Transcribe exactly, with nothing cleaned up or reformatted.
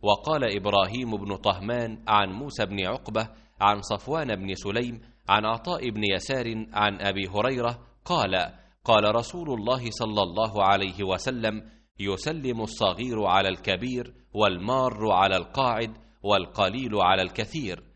وقال إبراهيم بن طهمان عن موسى بن عقبة عن صفوان بن سليم عن عطاء بن يسار عن أبي هريرة قال قال رسول الله صلى الله عليه وسلم: يسلم الصغير على الكبير، والمار على القاعد، والقليل على الكثير.